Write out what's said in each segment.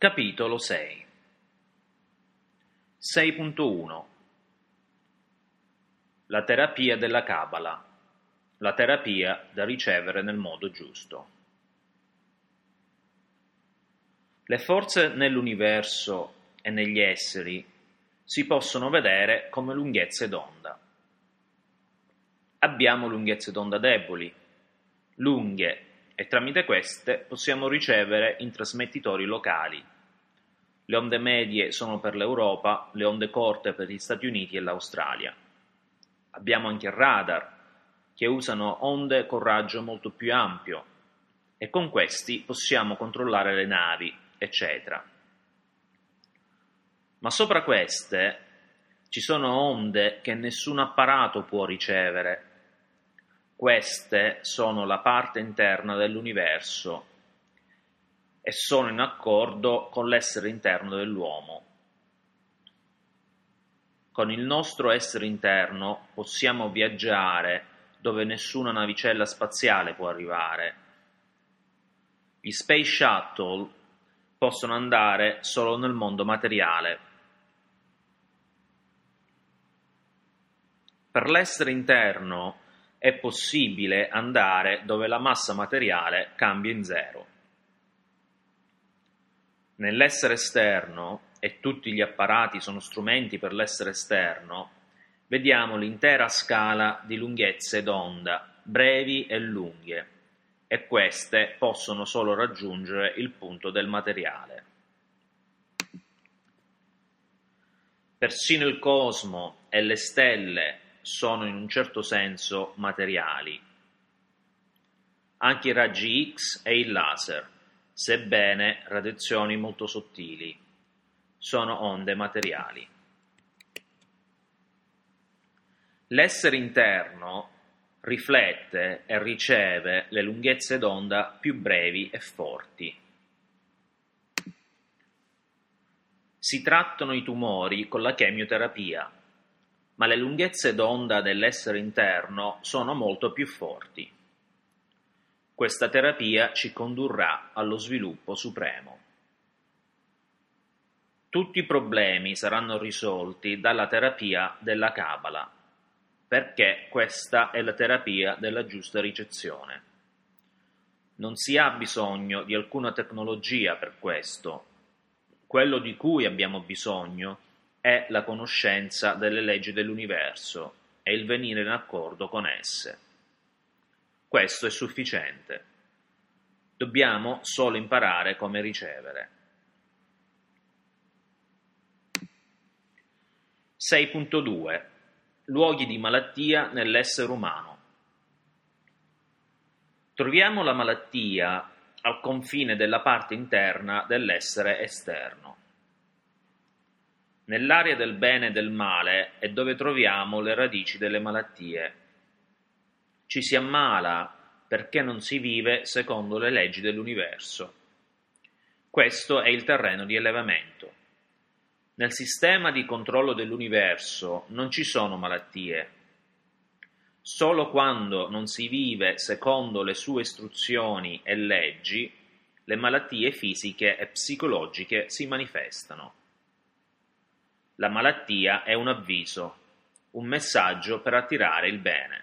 Capitolo 6 6.1 La terapia della Cabala, la terapia da ricevere nel modo giusto. Le forze nell'universo e negli esseri si possono vedere come lunghezze d'onda. Abbiamo lunghezze d'onda deboli, lunghe, e tramite queste possiamo ricevere in trasmettitori locali. Le onde medie sono per l'Europa, le onde corte per gli Stati Uniti e l'Australia. Abbiamo anche radar, che usano onde con raggio molto più ampio, e con questi possiamo controllare le navi, eccetera. Ma sopra queste ci sono onde che nessun apparato può ricevere. Queste sono la parte interna dell'universo e sono in accordo con l'essere interno dell'uomo. Con il nostro essere interno possiamo viaggiare dove nessuna navicella spaziale può arrivare. Gli Space Shuttle possono andare solo nel mondo materiale. Per l'essere interno è possibile andare dove la massa materiale cambia in zero. Nell'essere esterno, e tutti gli apparati sono strumenti per l'essere esterno, vediamo l'intera scala di lunghezze d'onda, brevi e lunghe, e queste possono solo raggiungere il punto del materiale. Persino il cosmo e le stelle sono in un certo senso materiali. Anche i raggi X e il laser, sebbene radiazioni molto sottili, sono onde materiali. L'essere interno riflette e riceve le lunghezze d'onda più brevi e forti. Si trattano i tumori con la chemioterapia, ma le lunghezze d'onda dell'essere interno sono molto più forti. Questa terapia ci condurrà allo sviluppo supremo. Tutti i problemi saranno risolti dalla terapia della Cabala, perché questa è la terapia della giusta ricezione. Non si ha bisogno di alcuna tecnologia per questo. Quello di cui abbiamo bisogno è la conoscenza delle leggi dell'universo e il venire in accordo con esse. Questo è sufficiente. Dobbiamo solo imparare come ricevere. 6.2 Luoghi di malattia nell'essere umano. Troviamo la malattia al confine della parte interna dell'essere esterno. Nell'area del bene e del male è dove troviamo le radici delle malattie. Ci si ammala perché non si vive secondo le leggi dell'universo. Questo è il terreno di allevamento. Nel sistema di controllo dell'universo non ci sono malattie. Solo quando non si vive secondo le sue istruzioni e leggi, le malattie fisiche e psicologiche si manifestano. La malattia è un avviso, un messaggio per attirare il bene.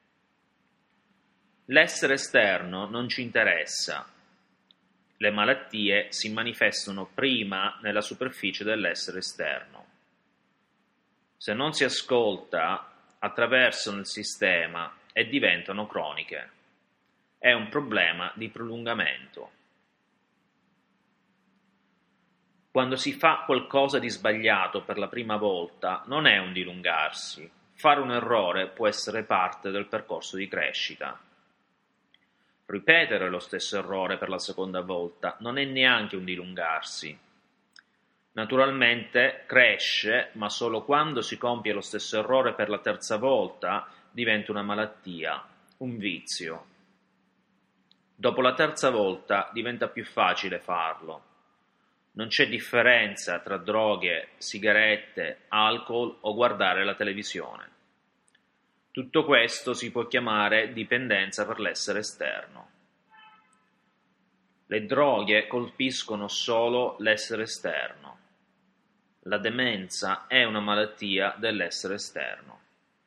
L'essere esterno non ci interessa. Le malattie si manifestano prima nella superficie dell'essere esterno. Se non si ascolta, attraversano il sistema e diventano croniche. È un problema di prolungamento. Quando si fa qualcosa di sbagliato per la prima volta, non è un dilungarsi. Fare un errore può essere parte del percorso di crescita. Ripetere lo stesso errore per la seconda volta non è neanche un dilungarsi. Naturalmente cresce, ma solo quando si compie lo stesso errore per la terza volta diventa una malattia, un vizio. Dopo la terza volta diventa più facile farlo. Non c'è differenza tra droghe, sigarette, alcol o guardare la televisione. Tutto questo si può chiamare dipendenza per l'essere esterno. Le droghe colpiscono solo l'essere esterno. La demenza è una malattia dell'essere esterno.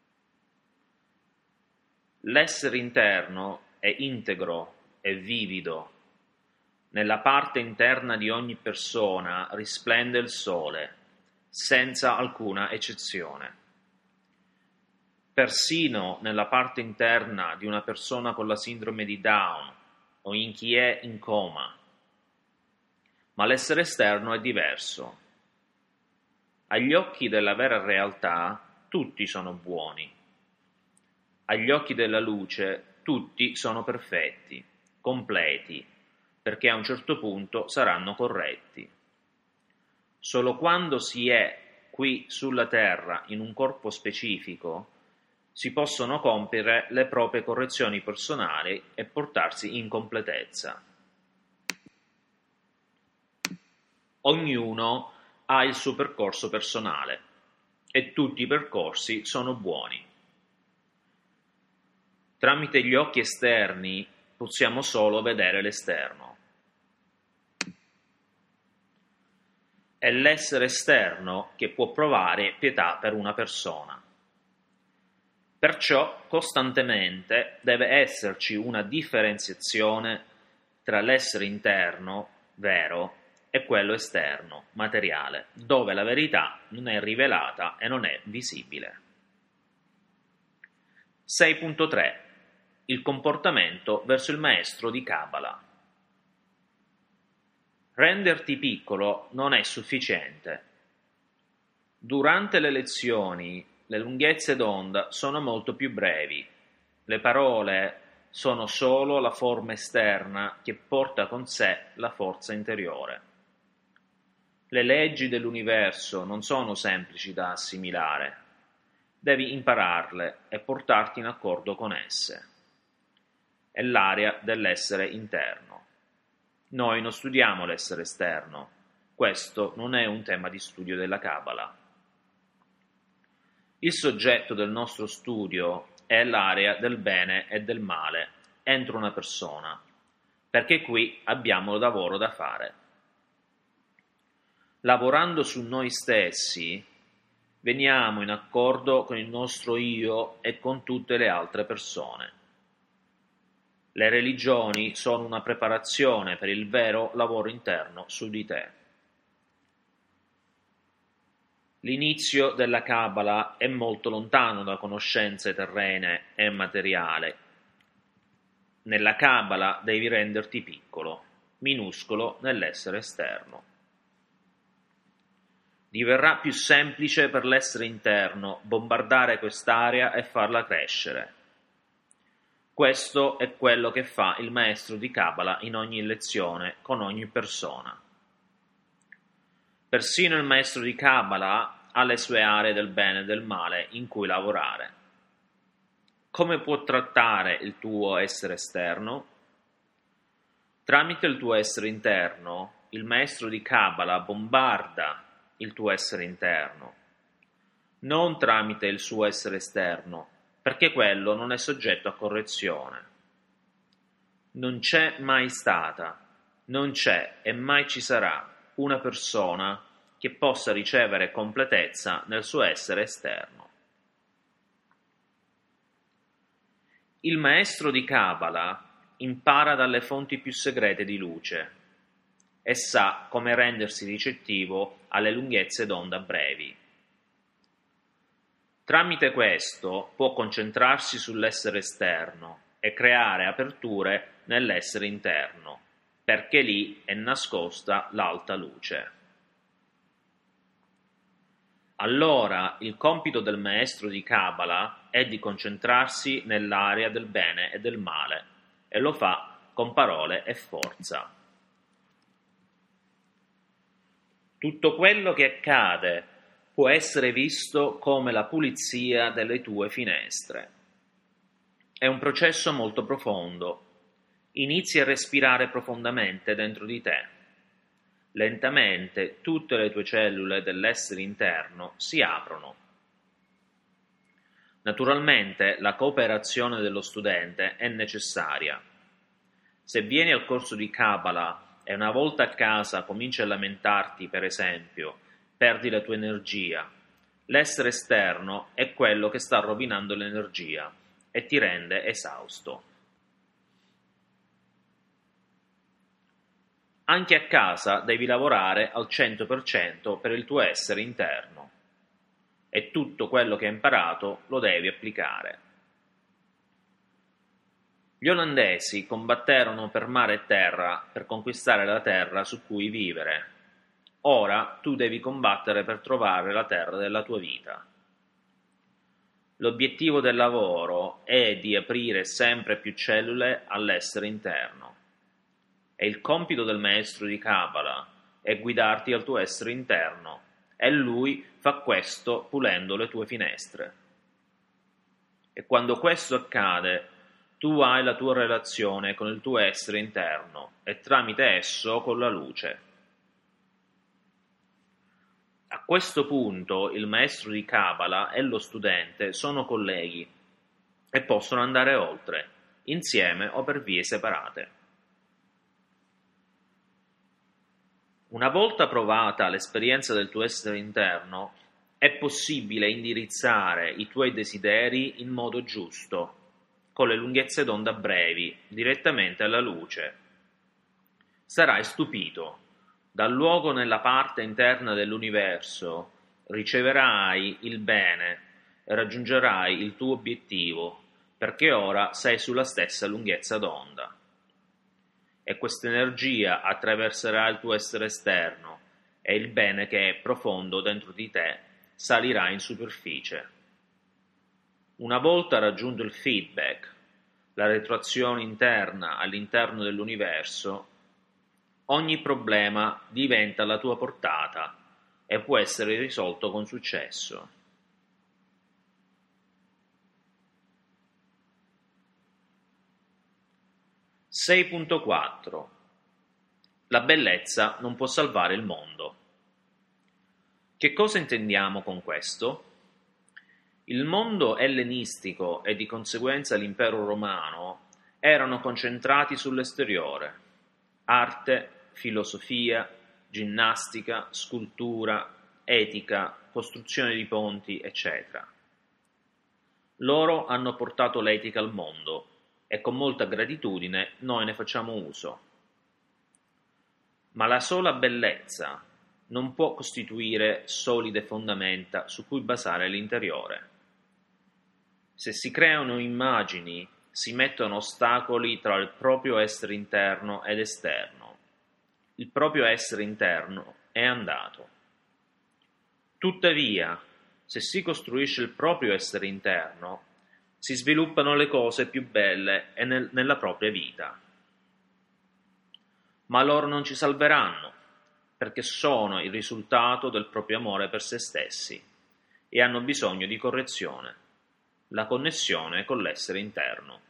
L'essere interno è integro, è vivido. Nella parte interna di ogni persona risplende il sole, senza alcuna eccezione. Persino nella parte interna di una persona con la sindrome di Down o in chi è in coma. Ma l'essere esterno è diverso. Agli occhi della vera realtà tutti sono buoni. Agli occhi della luce tutti sono perfetti, completi, perché a un certo punto saranno corretti. Solo quando si è qui sulla terra in un corpo specifico si possono compiere le proprie correzioni personali e portarsi in completezza. Ognuno ha il suo percorso personale e tutti i percorsi sono buoni. Tramite gli occhi esterni possiamo solo vedere l'esterno. È l'essere esterno che può provare pietà per una persona. Perciò costantemente deve esserci una differenziazione tra l'essere interno, vero, e quello esterno, materiale, dove la verità non è rivelata e non è visibile. 6.3 Il comportamento verso il maestro di Kabbalah. Renderti piccolo non è sufficiente. Durante le lezioni le lunghezze d'onda sono molto più brevi. Le parole sono solo la forma esterna che porta con sé la forza interiore. Le leggi dell'universo non sono semplici da assimilare. Devi impararle e portarti in accordo con esse. È l'area dell'essere interno. Noi non studiamo l'essere esterno. Questo non è un tema di studio della Kabbalah. Il soggetto del nostro studio è l'area del bene e del male entro una persona, perché qui abbiamo lavoro da fare. Lavorando su noi stessi, veniamo in accordo con il nostro io e con tutte le altre persone. Le religioni sono una preparazione per il vero lavoro interno su di te. L'inizio della Kabbalah è molto lontano da conoscenze terrene e materiali. Nella Kabbalah devi renderti piccolo, minuscolo nell'essere esterno. Diverrà più semplice per l'essere interno bombardare quest'area e farla crescere. Questo è quello che fa il maestro di Kabbalah in ogni lezione, con ogni persona. Persino il maestro di Kabbalah ha le sue aree del bene e del male in cui lavorare. Come può trattare il tuo essere esterno? Tramite il tuo essere interno, il maestro di Kabbalah bombarda il tuo essere interno, non tramite il suo essere esterno, perché quello non è soggetto a correzione. Non c'è mai stata, non c'è e mai ci sarà una persona che possa ricevere completezza nel suo essere esterno. Il maestro di Kabbalah impara dalle fonti più segrete di luce e sa come rendersi ricettivo alle lunghezze d'onda brevi. Tramite questo può concentrarsi sull'essere esterno e creare aperture nell'essere interno, perché lì è nascosta l'alta luce. Allora il compito del maestro di Kabbalah è di concentrarsi nell'area del bene e del male, e lo fa con parole e forza. Tutto quello che accade può essere visto come la pulizia delle tue finestre. È un processo molto profondo. Inizi a respirare profondamente dentro di te. Lentamente tutte le tue cellule dell'essere interno si aprono. Naturalmente la cooperazione dello studente è necessaria. Se vieni al corso di Kabbalah e una volta a casa cominci a lamentarti, per esempio, perdi la tua energia, l'essere esterno è quello che sta rovinando l'energia e ti rende esausto. Anche a casa devi lavorare al 100% per il tuo essere interno e tutto quello che hai imparato lo devi applicare. Gli olandesi combatterono per mare e terra per conquistare la terra su cui vivere. Ora tu devi combattere per trovare la terra della tua vita. L'obiettivo del lavoro è di aprire sempre più cellule all'essere interno. E il compito del maestro di Kabbalah è guidarti al tuo essere interno, e lui fa questo pulendo le tue finestre. E quando questo accade, tu hai la tua relazione con il tuo essere interno e tramite esso con la luce. A questo punto il maestro di Kabbalah e lo studente sono colleghi e possono andare oltre, insieme o per vie separate. Una volta provata l'esperienza del tuo essere interno, è possibile indirizzare i tuoi desideri in modo giusto, con le lunghezze d'onda brevi, direttamente alla luce. Sarai stupito. Dal luogo nella parte interna dell'universo riceverai il bene e raggiungerai il tuo obiettivo, perché ora sei sulla stessa lunghezza d'onda. E questa energia attraverserà il tuo essere esterno e il bene che è profondo dentro di te salirà in superficie. Una volta raggiunto il feedback, la retroazione interna all'interno dell'universo, ogni problema diventa alla tua portata e può essere risolto con successo. (6.4) La bellezza non può salvare il mondo. Che cosa intendiamo con questo? Il mondo ellenistico e di conseguenza l'impero romano erano concentrati sull'esteriore: arte, filosofia, ginnastica, scultura, etica, costruzione di ponti, eccetera. Loro hanno portato l'etica al mondo e con molta gratitudine noi ne facciamo uso. Ma la sola bellezza non può costituire solide fondamenta su cui basare l'interiore. Se si creano immagini, si mettono ostacoli tra il proprio essere interno ed esterno. Il proprio essere interno è andato. Tuttavia, se si costruisce il proprio essere interno, si sviluppano le cose più belle nella propria vita. Ma loro non ci salveranno, perché sono il risultato del proprio amore per se stessi e hanno bisogno di correzione, la connessione con l'essere interno.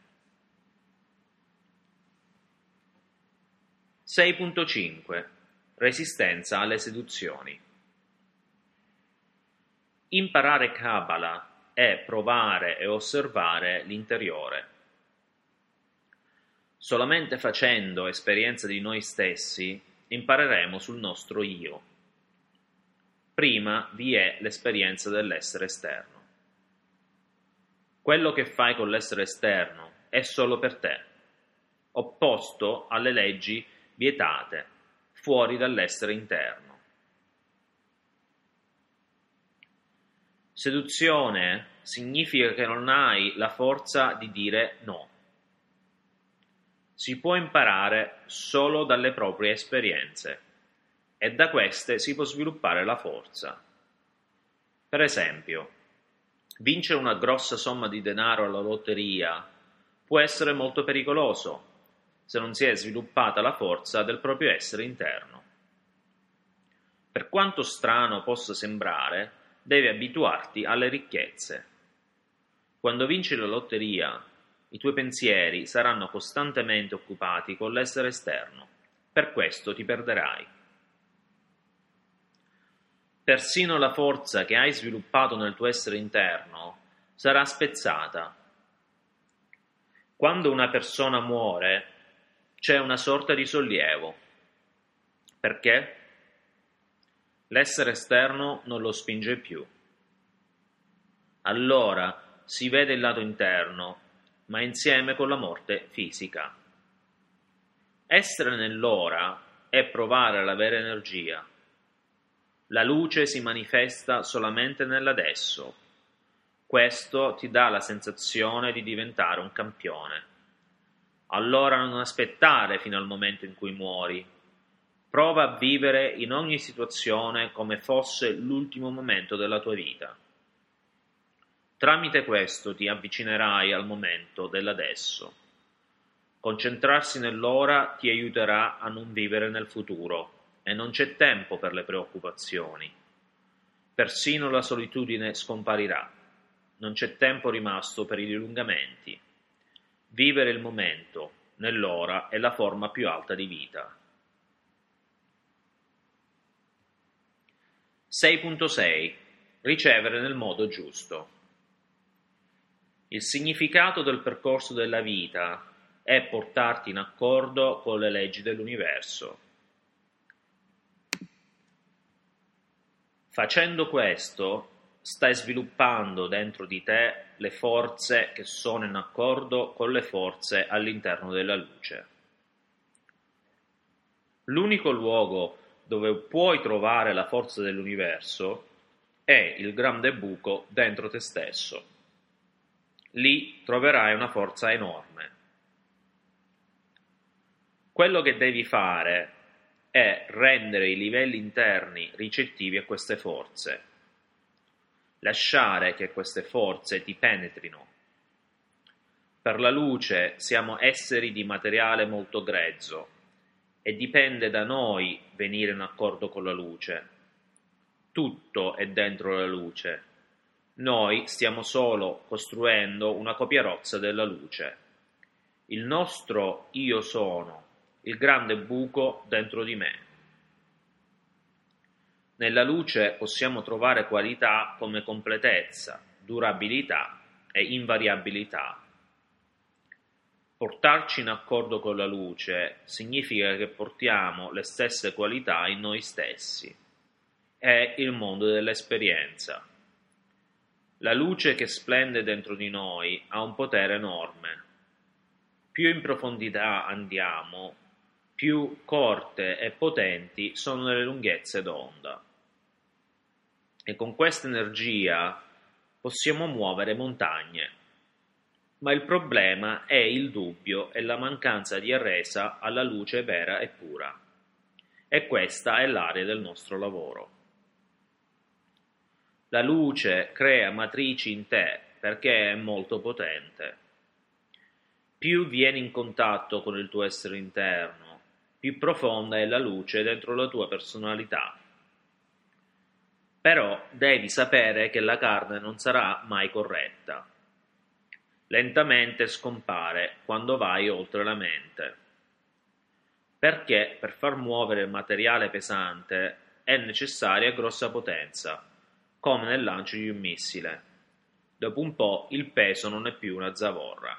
6.5 Resistenza alle seduzioni. Imparare Kabbalah è provare e osservare l'interiore. Solamente facendo esperienza di noi stessi impareremo sul nostro io. Prima vi è l'esperienza dell'essere esterno. Quello che fai con l'essere esterno è solo per te, opposto alle leggi vietate, fuori dall'essere interno. Seduzione significa che non hai la forza di dire no. Si può imparare solo dalle proprie esperienze e da queste si può sviluppare la forza. Per esempio, vincere una grossa somma di denaro alla lotteria può essere molto pericoloso se non si è sviluppata la forza del proprio essere interno. Per quanto strano possa sembrare, devi abituarti alle ricchezze. Quando vinci la lotteria, i tuoi pensieri saranno costantemente occupati con l'essere esterno, per questo ti perderai. Persino la forza che hai sviluppato nel tuo essere interno sarà spezzata. Quando una persona muore, c'è una sorta di sollievo. Perché? L'essere esterno non lo spinge più. Allora si vede il lato interno, ma insieme con la morte fisica. Essere nell'ora è provare la vera energia. La luce si manifesta solamente nell'adesso. Questo ti dà la sensazione di diventare un campione. Allora non aspettare fino al momento in cui muori. Prova a vivere in ogni situazione come fosse l'ultimo momento della tua vita. Tramite questo ti avvicinerai al momento dell'adesso. Concentrarsi nell'ora ti aiuterà a non vivere nel futuro e non c'è tempo per le preoccupazioni. Persino la solitudine scomparirà. Non c'è tempo rimasto per i dilungamenti. Vivere il momento, nell'ora, è la forma più alta di vita. 6.6. Ricevere nel modo giusto. Il significato del percorso della vita è portarti in accordo con le leggi dell'universo. Facendo questo, stai sviluppando dentro di te le forze che sono in accordo con le forze all'interno della luce. L'unico luogo dove puoi trovare la forza dell'universo è il grande buco dentro te stesso. Lì troverai una forza enorme. Quello che devi fare è rendere i livelli interni ricettivi a queste forze. Lasciare che queste forze ti penetrino. Per la luce siamo esseri di materiale molto grezzo e dipende da noi venire in accordo con la luce. Tutto è dentro la luce. Noi stiamo solo costruendo una copia rozza della luce. Il nostro io sono, il grande buco dentro di me. Nella luce possiamo trovare qualità come completezza, durabilità e invariabilità. Portarci in accordo con la luce significa che portiamo le stesse qualità in noi stessi. È il mondo dell'esperienza. La luce che splende dentro di noi ha un potere enorme. Più in profondità andiamo, più corte e potenti sono le lunghezze d'onda. E con questa energia possiamo muovere montagne. Ma il problema è il dubbio e la mancanza di resa alla luce vera e pura. E questa è l'area del nostro lavoro. La luce crea matrici in te perché è molto potente. Più vieni in contatto con il tuo essere interno, più profonda è la luce dentro la tua personalità. Però devi sapere che la carne non sarà mai corretta. Lentamente scompare quando vai oltre la mente. Perché per far muovere il materiale pesante è necessaria grossa potenza, come nel lancio di un missile. Dopo un po' il peso non è più una zavorra.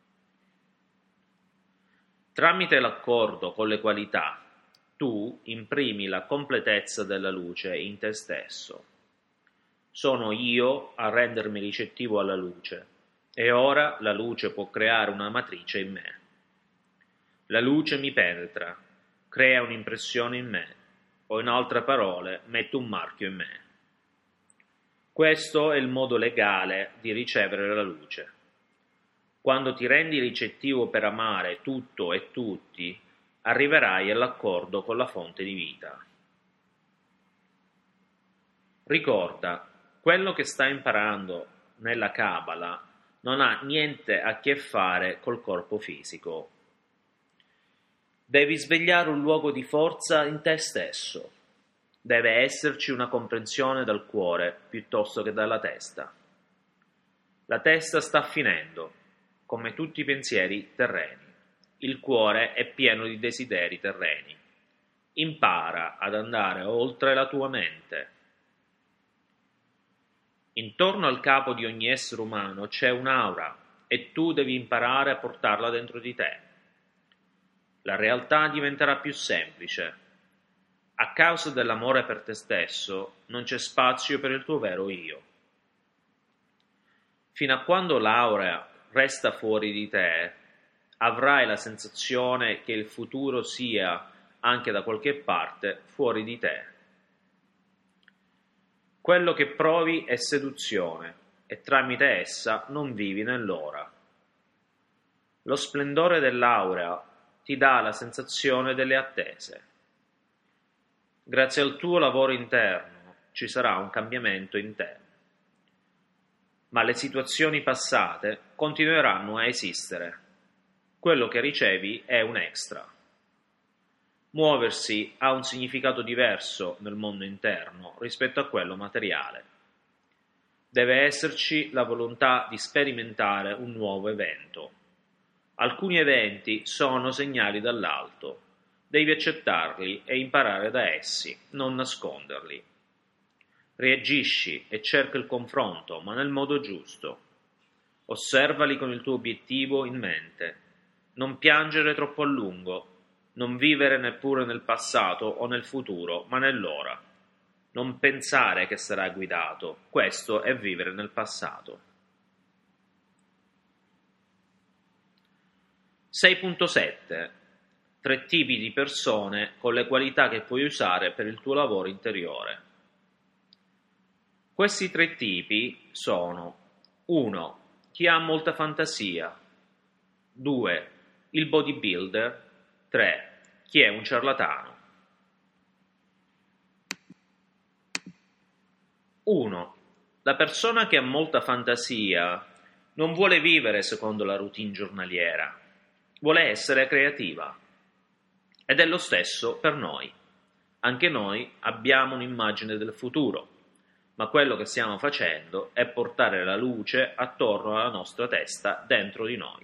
Tramite l'accordo con le qualità, tu imprimi la completezza della luce in te stesso. Sono io a rendermi ricettivo alla luce, e ora la luce può creare una matrice in me. La luce mi penetra, crea un'impressione in me, o in altre parole, mette un marchio in me. Questo è il modo legale di ricevere la luce. Quando ti rendi ricettivo per amare tutto e tutti, arriverai all'accordo con la fonte di vita. Ricorda, quello che stai imparando nella Kabbalah non ha niente a che fare col corpo fisico. Devi svegliare un luogo di forza in te stesso. Deve esserci una comprensione dal cuore piuttosto che dalla testa. La testa sta finendo, come tutti i pensieri terreni. Il cuore è pieno di desideri terreni. Impara ad andare oltre la tua mente. Intorno al capo di ogni essere umano c'è un'aura e tu devi imparare a portarla dentro di te. La realtà diventerà più semplice. A causa dell'amore per te stesso non c'è spazio per il tuo vero io. Fino a quando l'aurea resta fuori di te, avrai la sensazione che il futuro sia, anche da qualche parte, fuori di te. Quello che provi è seduzione e tramite essa non vivi nell'ora. Lo splendore dell'aurea ti dà la sensazione delle attese. Grazie al tuo lavoro interno ci sarà un cambiamento in te, ma le situazioni passate continueranno a esistere. Quello che ricevi è un extra. Muoversi ha un significato diverso nel mondo interno rispetto a quello materiale. Deve esserci la volontà di sperimentare un nuovo evento. Alcuni eventi sono segnali dall'alto. Devi accettarli e imparare da essi, non nasconderli. Reagisci e cerca il confronto, ma nel modo giusto. Osservali con il tuo obiettivo in mente. Non piangere troppo a lungo, non vivere neppure nel passato o nel futuro, ma nell'ora. Non pensare che sarai guidato, questo è vivere nel passato. 6.7 3 tipi di persone con le qualità che puoi usare per il tuo lavoro interiore. Questi 3 tipi sono 1. Chi ha molta fantasia, 2. Il bodybuilder, 3. Chi è un ciarlatano. 1. La persona che ha molta fantasia non vuole vivere secondo la routine giornaliera, vuole essere creativa. Ed è lo stesso per noi. Anche noi abbiamo un'immagine del futuro, ma quello che stiamo facendo è portare la luce attorno alla nostra testa dentro di noi.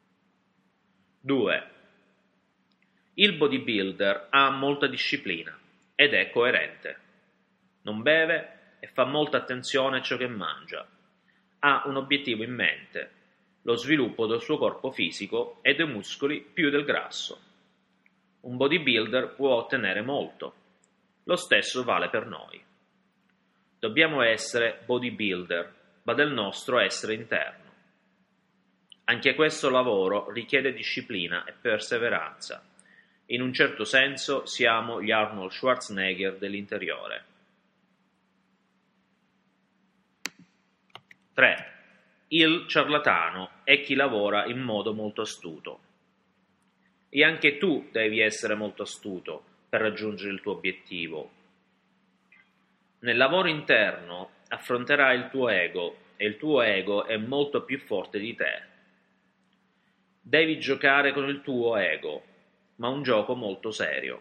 2. Il bodybuilder ha molta disciplina ed è coerente. Non beve e fa molta attenzione a ciò che mangia. Ha un obiettivo in mente, lo sviluppo del suo corpo fisico e dei muscoli più del grasso. Un bodybuilder può ottenere molto. Lo stesso vale per noi. Dobbiamo essere bodybuilder, ma del nostro essere interno. Anche questo lavoro richiede disciplina e perseveranza. In un certo senso siamo gli Arnold Schwarzenegger dell'interiore. 3. Il ciarlatano è chi lavora in modo molto astuto. E anche tu devi essere molto astuto per raggiungere il tuo obiettivo. Nel lavoro interno affronterai il tuo ego e il tuo ego è molto più forte di te. Devi giocare con il tuo ego, ma un gioco molto serio.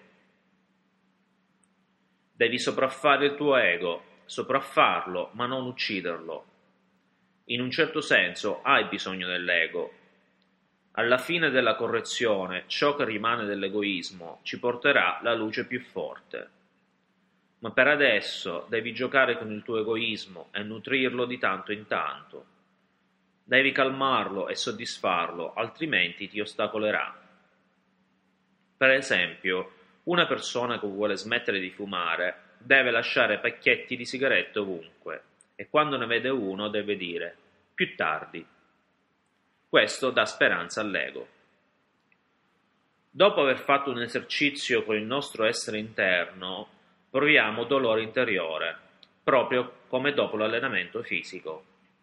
Devi sopraffare il tuo ego, sopraffarlo, ma non ucciderlo. In un certo senso hai bisogno dell'ego. Alla fine della correzione, ciò che rimane dell'egoismo ci porterà la luce più forte. Ma per adesso devi giocare con il tuo egoismo e nutrirlo di tanto in tanto. Devi calmarlo e soddisfarlo, altrimenti ti ostacolerà. Per esempio, una persona che vuole smettere di fumare deve lasciare pacchetti di sigarette ovunque e quando ne vede uno deve dire «più tardi». Questo dà speranza all'ego. Dopo aver fatto un esercizio con il nostro essere interno, proviamo dolore interiore, proprio come dopo l'allenamento fisico.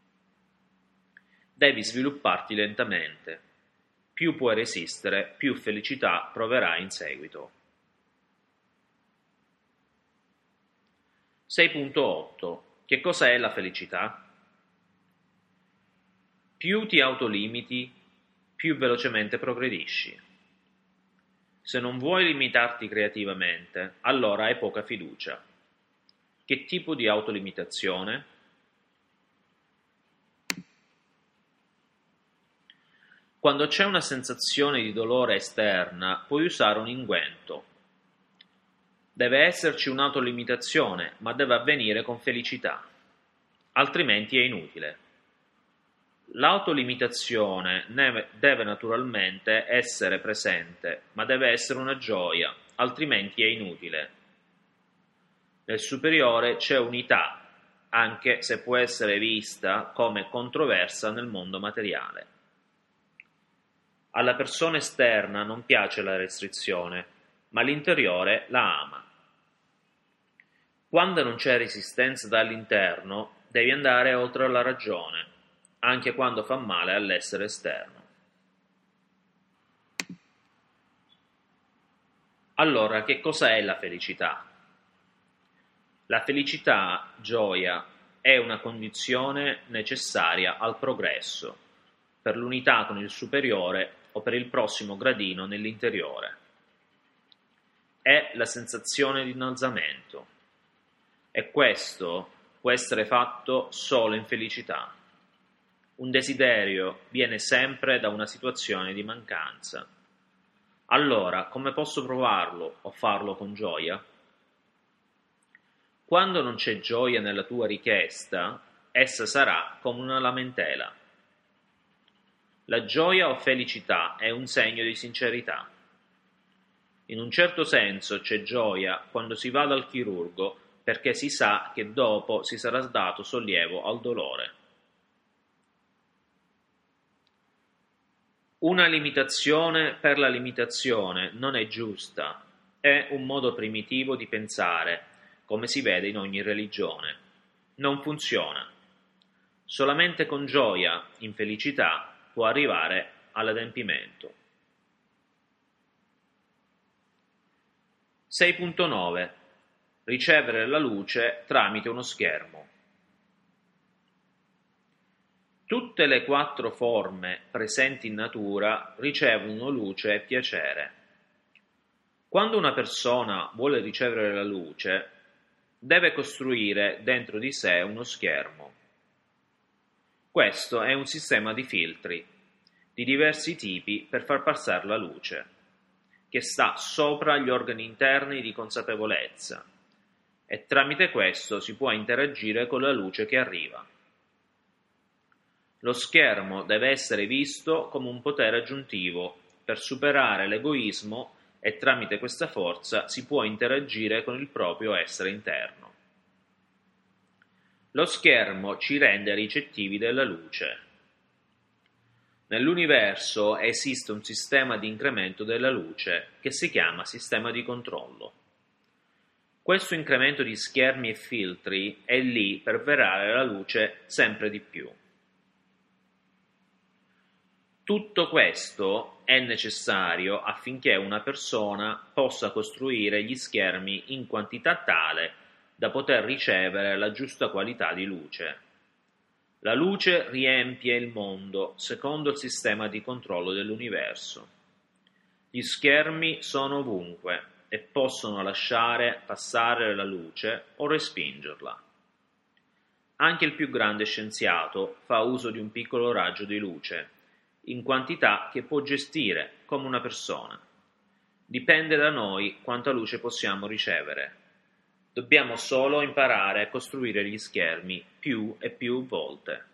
Devi svilupparti lentamente. Più puoi resistere, più felicità proverai in seguito. 6.8. Che cosa è la felicità? Più ti autolimiti, più velocemente progredisci. Se non vuoi limitarti creativamente, allora hai poca fiducia. Che tipo di autolimitazione? Quando c'è una sensazione di dolore esterna, puoi usare un unguento. Deve esserci un'autolimitazione, ma deve avvenire con felicità, altrimenti è inutile. L'autolimitazione deve naturalmente essere presente, ma deve essere una gioia, altrimenti è inutile. Nel superiore c'è unità, anche se può essere vista come controversa nel mondo materiale. Alla persona esterna non piace la restrizione, ma l'interiore la ama. Quando non c'è resistenza dall'interno, devi andare oltre la ragione, anche quando fa male all'essere esterno. Allora, che cosa è la felicità? La felicità, gioia, è una condizione necessaria al progresso, per l'unità con il superiore o per il prossimo gradino nell'interiore. È la sensazione di innalzamento, e questo può essere fatto solo in felicità. Un desiderio viene sempre da una situazione di mancanza. Allora, come posso provarlo o farlo con gioia? Quando non c'è gioia nella tua richiesta, essa sarà come una lamentela. La gioia o felicità è un segno di sincerità. In un certo senso c'è gioia quando si va dal chirurgo perché si sa che dopo si sarà dato sollievo al dolore. Una limitazione per la limitazione non è giusta, è un modo primitivo di pensare, come si vede in ogni religione. Non funziona. Solamente con gioia, in felicità, può arrivare all'adempimento. 6.9. Ricevere la luce tramite uno schermo. Tutte le 4 forme presenti in natura ricevono luce e piacere. Quando una persona vuole ricevere la luce, deve costruire dentro di sé uno schermo. Questo è un sistema di filtri, di diversi tipi per far passare la luce, che sta sopra gli organi interni di consapevolezza, e tramite questo si può interagire con la luce che arriva. Lo schermo deve essere visto come un potere aggiuntivo per superare l'egoismo e tramite questa forza si può interagire con il proprio essere interno. Lo schermo ci rende ricettivi della luce. Nell'universo esiste un sistema di incremento della luce che si chiama sistema di controllo. Questo incremento di schermi e filtri è lì per verare la luce sempre di più. Tutto questo è necessario affinché una persona possa costruire gli schermi in quantità tale da poter ricevere la giusta qualità di luce. La luce riempie il mondo secondo il sistema di controllo dell'universo. Gli schermi sono ovunque e possono lasciare passare la luce o respingerla. Anche il più grande scienziato fa uso di un piccolo raggio di luce, in quantità che può gestire come una persona. Dipende da noi quanta luce possiamo ricevere. Dobbiamo solo imparare a costruire gli schermi più e più volte.